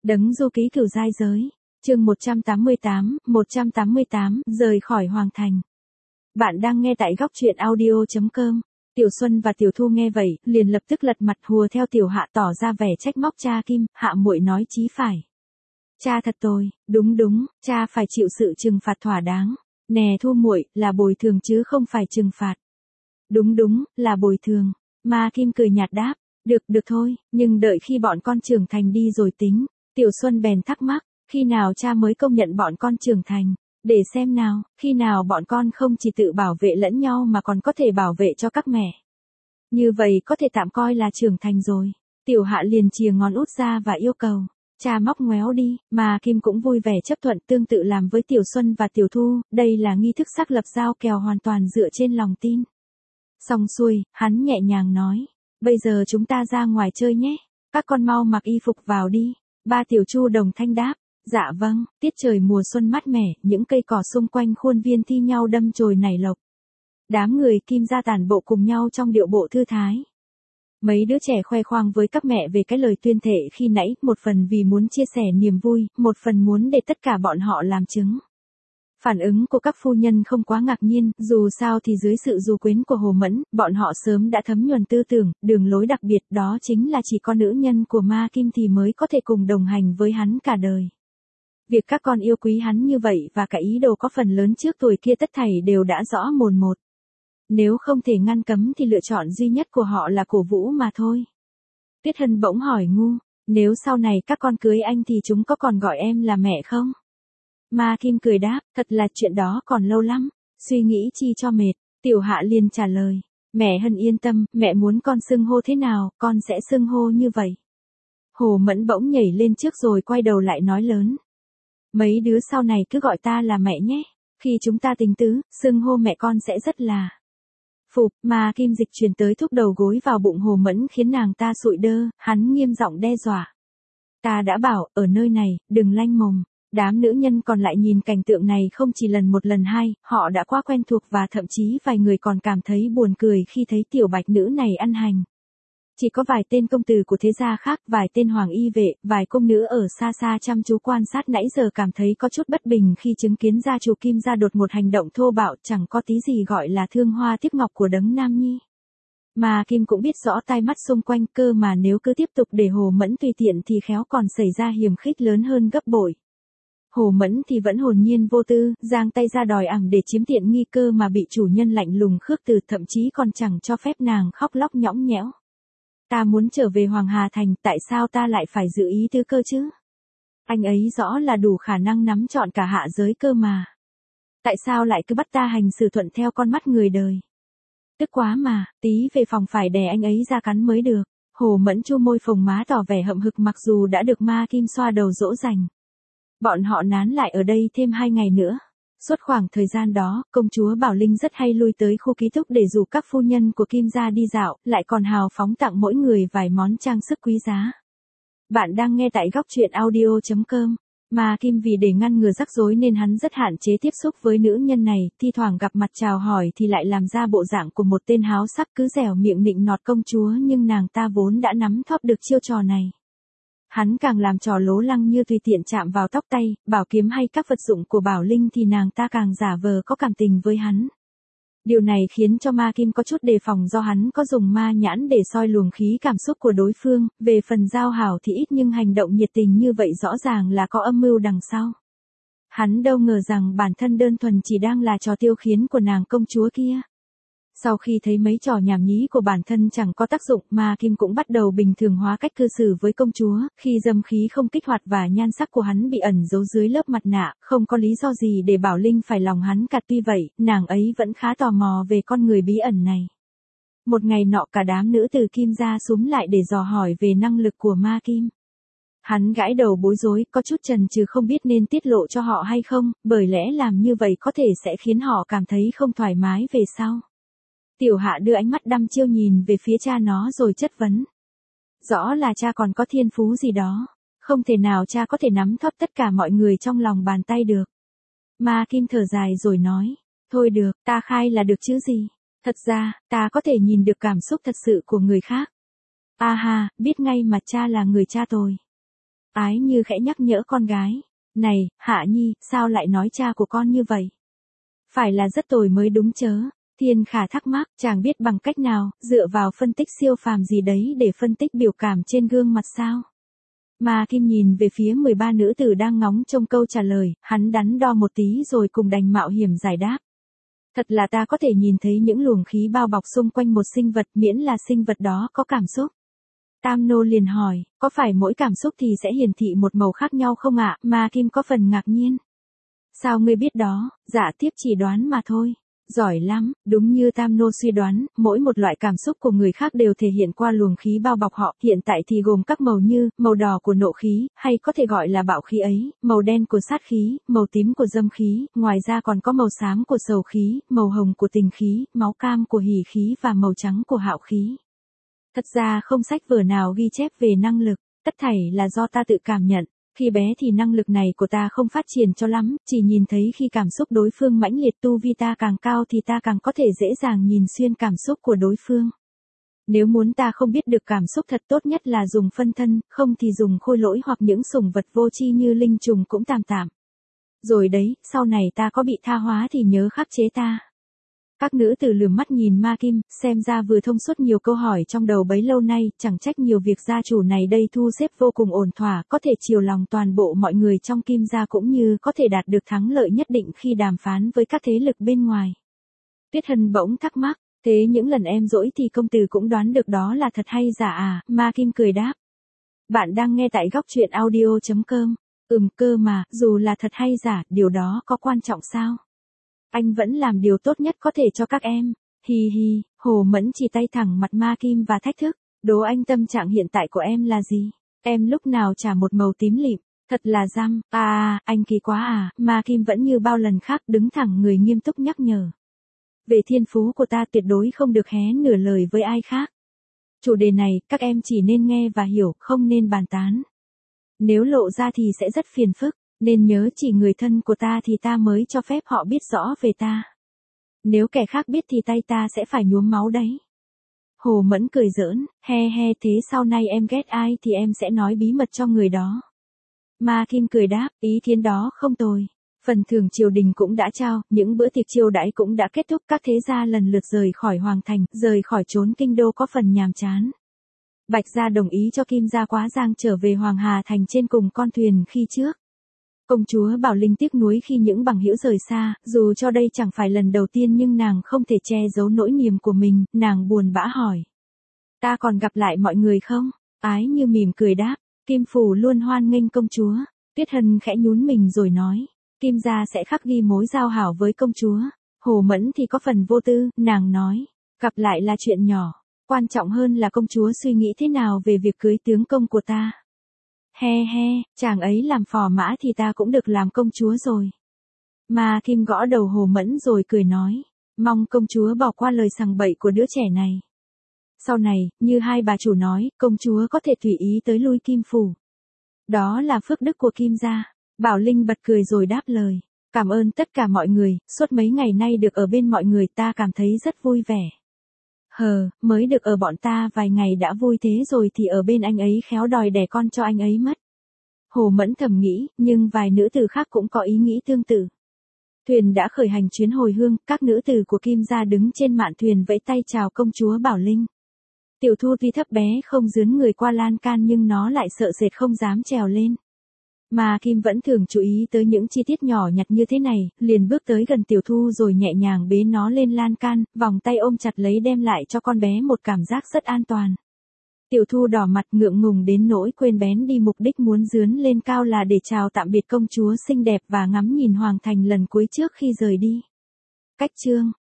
Đấng du ký cửu giai giới. Chương 188, rời khỏi hoàng thành. Bạn đang nghe tại góc truyện audio.com. Tiểu Xuân và Tiểu Thu nghe vậy, liền lập tức lật mặt hùa theo Tiểu Hạ tỏ ra vẻ trách móc cha Kim. Hạ muội nói chí phải. Cha thật tồi, đúng, cha phải chịu sự trừng phạt thỏa đáng. Nè Thu muội, là bồi thường chứ không phải trừng phạt. Đúng, là bồi thường. Ma Kim cười nhạt đáp, được thôi, nhưng đợi khi bọn con trưởng thành đi rồi tính. Tiểu Xuân bèn thắc mắc, khi nào cha mới công nhận bọn con trưởng thành? Để xem nào, khi nào bọn con không chỉ tự bảo vệ lẫn nhau mà còn có thể bảo vệ cho các mẹ. Như vậy có thể tạm coi là trưởng thành rồi. Tiểu Hạ liền chìa ngón út ra và yêu cầu. Cha móc ngoéo đi, mà Kim cũng vui vẻ chấp thuận tương tự làm với Tiểu Xuân và Tiểu Thu, đây là nghi thức xác lập giao kèo hoàn toàn dựa trên lòng tin. Xong xuôi, hắn nhẹ nhàng nói, bây giờ chúng ta ra ngoài chơi nhé, các con mau mặc y phục vào đi. Ba Tiểu Chu đồng thanh đáp, dạ vâng, tiết trời mùa xuân mát mẻ, những cây cỏ xung quanh khuôn viên thi nhau đâm chồi nảy lộc. Đám người Kim gia tản bộ cùng nhau trong điệu bộ thư thái. Mấy đứa trẻ khoe khoang với các mẹ về cái lời tuyên thệ khi nãy, một phần vì muốn chia sẻ niềm vui, một phần muốn để tất cả bọn họ làm chứng. Phản ứng của các phu nhân không quá ngạc nhiên, dù sao thì dưới sự du quyến của Hồ Mẫn, bọn họ sớm đã thấm nhuần tư tưởng, đường lối đặc biệt đó chính là chỉ có nữ nhân của Ma Kim thì mới có thể cùng đồng hành với hắn cả đời. Việc các con yêu quý hắn như vậy và cả ý đồ có phần lớn trước tuổi kia tất thảy đều đã rõ mồn một. Nếu không thể ngăn cấm thì lựa chọn duy nhất của họ là cổ vũ mà thôi. Tuyết Hân bỗng hỏi ngu, nếu sau này các con cưới anh thì chúng có còn gọi em là mẹ không? Ma Kim cười đáp, thật là chuyện đó còn lâu lắm, suy nghĩ chi cho mệt. Tiểu Hạ liền trả lời, mẹ Hân yên tâm, mẹ muốn con xưng hô thế nào, con sẽ xưng hô như vậy. Hồ Mẫn bỗng nhảy lên trước rồi quay đầu lại nói lớn. Mấy đứa sau này cứ gọi ta là mẹ nhé, khi chúng ta tình tứ, xưng hô mẹ con sẽ rất là... Phục, Ma Kim dịch chuyển tới thúc đầu gối vào bụng Hồ Mẫn khiến nàng ta sụi đơ, hắn nghiêm giọng đe dọa. Ta đã bảo, ở nơi này, đừng lanh mồm. Đám nữ nhân còn lại nhìn cảnh tượng này không chỉ lần một lần hai, họ đã quá quen thuộc và thậm chí vài người còn cảm thấy buồn cười khi thấy tiểu bạch nữ này ăn hành. Chỉ có vài tên công tử của thế gia khác, vài tên hoàng y vệ, vài công nữ ở xa xa chăm chú quan sát nãy giờ cảm thấy có chút bất bình khi chứng kiến gia chủ Kim gia đột một hành động thô bạo chẳng có tí gì gọi là thương hoa tiếc ngọc của đấng nam nhi. Mà Kim cũng biết rõ tai mắt xung quanh cơ mà nếu cứ tiếp tục để Hồ Mẫn tùy tiện thì khéo còn xảy ra hiểm khích lớn hơn gấp bội. Hồ Mẫn thì vẫn hồn nhiên vô tư, giang tay ra đòi ẵng để chiếm tiện nghi cơ mà bị chủ nhân lạnh lùng khước từ, thậm chí còn chẳng cho phép nàng khóc lóc nhõng nhẽo. Ta muốn trở về Hoàng Hà Thành, tại sao ta lại phải giữ ý tứ cơ chứ? Anh ấy rõ là đủ khả năng nắm trọn cả hạ giới cơ mà. Tại sao lại cứ bắt ta hành xử thuận theo con mắt người đời? Tức quá mà, tí về phòng phải đè anh ấy ra cắn mới được. Hồ Mẫn chu môi phồng má tỏ vẻ hậm hực mặc dù đã được Ma Kim xoa đầu dỗ dành. Bọn họ nán lại ở đây thêm 2 ngày nữa. Suốt khoảng thời gian đó, công chúa Bảo Linh rất hay lui tới khu ký túc để rủ các phu nhân của Kim gia đi dạo, lại còn hào phóng tặng mỗi người vài món trang sức quý giá. Bạn đang nghe tại góc truyện audio.com. Mà Kim vì để ngăn ngừa rắc rối nên hắn rất hạn chế tiếp xúc với nữ nhân này, thi thoảng gặp mặt chào hỏi thì lại làm ra bộ dạng của một tên háo sắc cứ dẻo miệng nịnh nọt công chúa, nhưng nàng ta vốn đã nắm thóp được chiêu trò này. Hắn càng làm trò lố lăng như tùy tiện chạm vào tóc tay, bảo kiếm hay các vật dụng của Bảo Linh thì nàng ta càng giả vờ có cảm tình với hắn. Điều này khiến cho Ma Kim có chút đề phòng do hắn có dùng ma nhãn để soi luồng khí cảm xúc của đối phương, về phần giao hảo thì ít nhưng hành động nhiệt tình như vậy rõ ràng là có âm mưu đằng sau. Hắn đâu ngờ rằng bản thân đơn thuần chỉ đang là trò tiêu khiển của nàng công chúa kia. Sau khi thấy mấy trò nhảm nhí của bản thân chẳng có tác dụng, Ma Kim cũng bắt đầu bình thường hóa cách cư xử với công chúa, khi dâm khí không kích hoạt và nhan sắc của hắn bị ẩn giấu dưới lớp mặt nạ, không có lý do gì để Bảo Linh phải lòng hắn cả, tuy vậy, nàng ấy vẫn khá tò mò về con người bí ẩn này. Một ngày nọ cả đám nữ từ Kim gia xúm lại để dò hỏi về năng lực của Ma Kim. Hắn gãi đầu bối rối, có chút chần chừ không biết nên tiết lộ cho họ hay không, bởi lẽ làm như vậy có thể sẽ khiến họ cảm thấy không thoải mái về sau. Tiểu Hạ đưa ánh mắt đăm chiêu nhìn về phía cha nó rồi chất vấn. Rõ là cha còn có thiên phú gì đó. Không thể nào cha có thể nắm thóp tất cả mọi người trong lòng bàn tay được. Ma Kim thở dài rồi nói. Thôi được, ta khai là được chứ gì. Thật ra, ta có thể nhìn được cảm xúc thật sự của người khác. À ha, biết ngay mà cha là người cha tồi. Ái Như khẽ nhắc nhở con gái. Này, Hạ Nhi, sao lại nói cha của con như vậy? Phải là rất tồi mới đúng chớ. Thiên Khả thắc mắc, chàng biết bằng cách nào, dựa vào phân tích siêu phàm gì đấy để phân tích biểu cảm trên gương mặt sao? Ma Kim nhìn về phía 13 nữ tử đang ngóng trông câu trả lời, hắn đắn đo một tí rồi cùng đành mạo hiểm giải đáp. Thật là ta có thể nhìn thấy những luồng khí bao bọc xung quanh một sinh vật miễn là sinh vật đó có cảm xúc. Tam Nô liền hỏi, có phải mỗi cảm xúc thì sẽ hiển thị một màu khác nhau không ạ? Ma Kim có phần ngạc nhiên. Sao ngươi biết đó? Dạ tiếp chỉ đoán mà thôi. Giỏi lắm, đúng như Tam Nô suy đoán, mỗi một loại cảm xúc của người khác đều thể hiện qua luồng khí bao bọc họ, hiện tại thì gồm các màu như, màu đỏ của nộ khí, hay có thể gọi là bạo khí ấy, màu đen của sát khí, màu tím của dâm khí, ngoài ra còn có màu xám của sầu khí, màu hồng của tình khí, máu cam của hỉ khí và màu trắng của hạo khí. Thật ra không sách vở nào ghi chép về năng lực, tất thảy là do ta tự cảm nhận. Khi bé thì năng lực này của ta không phát triển cho lắm, chỉ nhìn thấy khi cảm xúc đối phương mãnh liệt tu vi ta càng cao thì ta càng có thể dễ dàng nhìn xuyên cảm xúc của đối phương. Nếu muốn ta không biết được cảm xúc thật tốt nhất là dùng phân thân, không thì dùng khôi lỗi hoặc những sủng vật vô tri như linh trùng cũng tạm tạm. Rồi đấy, sau này ta có bị tha hóa thì nhớ khắc chế ta. Các nữ tử lườm mắt nhìn Ma Kim, xem ra vừa thông suốt nhiều câu hỏi trong đầu bấy lâu nay, chẳng trách nhiều việc gia chủ này đây thu xếp vô cùng ổn thỏa, có thể chiều lòng toàn bộ mọi người trong Kim gia cũng như có thể đạt được thắng lợi nhất định khi đàm phán với các thế lực bên ngoài. Tuyết Hân bỗng thắc mắc, thế những lần em dỗi thì công tử cũng đoán được đó là thật hay giả à? Ma Kim cười đáp. Bạn đang nghe tại góc truyện audio.com. Cơ mà, dù là thật hay giả, điều đó có quan trọng sao? Anh vẫn làm điều tốt nhất có thể cho các em. Hi hi, Hồ Mẫn chỉ tay thẳng mặt Ma Kim và thách thức. Đố anh tâm trạng hiện tại của em là gì? Em lúc nào chả một màu tím lịm. Thật là răm. Anh kỳ quá à. Ma Kim vẫn như bao lần khác đứng thẳng người nghiêm túc nhắc nhở. Về thiên phú của ta tuyệt đối không được hé nửa lời với ai khác. Chủ đề này, các em chỉ nên nghe và hiểu, không nên bàn tán. Nếu lộ ra thì sẽ rất phiền phức. Nên nhớ chỉ người thân của ta thì ta mới cho phép họ biết rõ về ta. Nếu kẻ khác biết thì tay ta sẽ phải nhuốm máu đấy. Hồ Mẫn cười giỡn, he thế sau này em ghét ai thì em sẽ nói bí mật cho người đó. Ma Kim cười đáp, ý kiến đó không tồi. Phần thưởng triều đình cũng đã trao, những bữa tiệc chiêu đãi cũng đã kết thúc, các thế gia lần lượt rời khỏi Hoàng Thành, rời khỏi trốn kinh đô có phần nhàm chán. Bạch gia đồng ý cho Kim gia Quá Giang trở về Hoàng Hà Thành trên cùng con thuyền khi trước. Công chúa Bảo Linh tiếc nuối khi những bằng hữu rời xa, dù cho đây chẳng phải lần đầu tiên nhưng nàng không thể che giấu nỗi niềm của mình, nàng buồn bã hỏi. Ta còn gặp lại mọi người không? Ái Như mỉm cười đáp, Kim Phủ luôn hoan nghênh công chúa. Tuyết Hân khẽ nhún mình rồi nói, Kim gia sẽ khắc ghi mối giao hảo với công chúa. Hồ Mẫn thì có phần vô tư, nàng nói, gặp lại là chuyện nhỏ, quan trọng hơn là công chúa suy nghĩ thế nào về việc cưới tướng công của ta. He, chàng ấy làm phò mã thì ta cũng được làm công chúa rồi. Ma Kim gõ đầu Hồ Mẫn rồi cười nói, mong công chúa bỏ qua lời sằng bậy của đứa trẻ này. Sau này, như hai bà chủ nói, công chúa có thể tùy ý tới lui Kim Phủ. Đó là phước đức của Kim gia. Bảo Linh bật cười rồi đáp lời, cảm ơn tất cả mọi người, suốt mấy ngày nay được ở bên mọi người ta cảm thấy rất vui vẻ. Mới được ở bọn ta vài ngày đã vui thế rồi thì ở bên anh ấy khéo đòi đẻ con cho anh ấy mất. Hồ Mẫn thầm nghĩ, nhưng vài nữ tử khác cũng có ý nghĩ tương tự. Thuyền đã khởi hành chuyến hồi hương, các nữ tử của Kim gia đứng trên mạn thuyền vẫy tay chào công chúa Bảo Linh. Tiểu Thu tuy thấp bé không dướn người qua lan can nhưng nó lại sợ sệt không dám trèo lên. Mà Kim vẫn thường chú ý tới những chi tiết nhỏ nhặt như thế này, liền bước tới gần Tiểu Thu rồi nhẹ nhàng bế nó lên lan can, vòng tay ôm chặt lấy đem lại cho con bé một cảm giác rất an toàn. Tiểu Thu đỏ mặt ngượng ngùng đến nỗi quên bén đi mục đích muốn dướn lên cao là để chào tạm biệt công chúa xinh đẹp và ngắm nhìn Hoàng Thành lần cuối trước khi rời đi. Cách chương